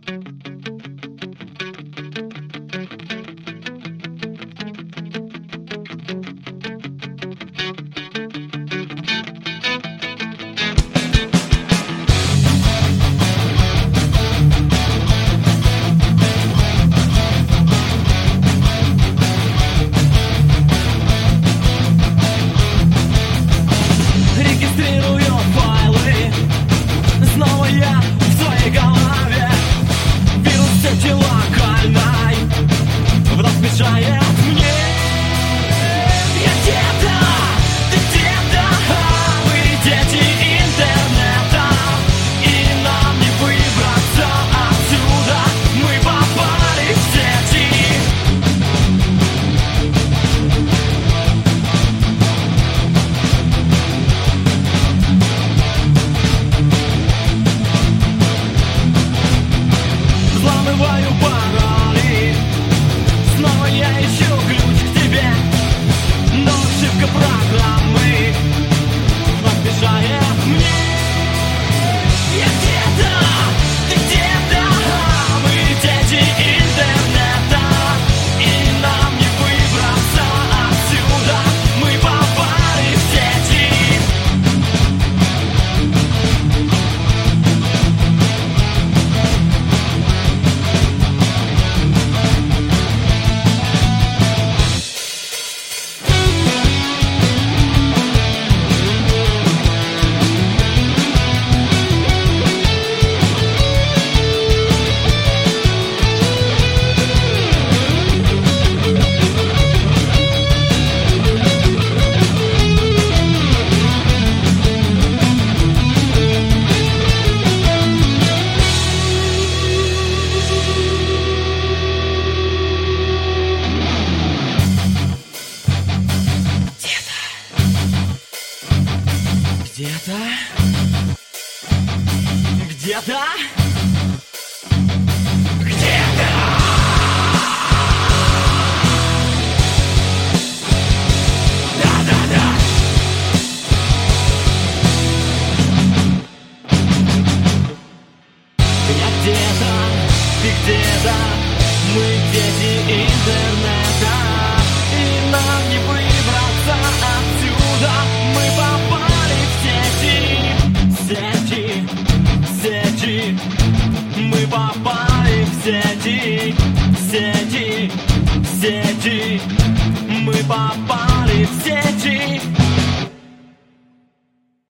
Регистрирую файлы, снова я в своей голове. Вирус сети локальной вновь мешает мне. Я где-то, ты где-то, мы дети интернета, и нам не выбраться отсюда. Мы попали в сети. Взламываю пароли, снова я ищу ключ к тебе, но ошибка программы вновь мешает мне. Я где-то, ты где-то, мы дети интернета, и нам не выбраться отсюда. Мы попали в сети. Где-то, где-то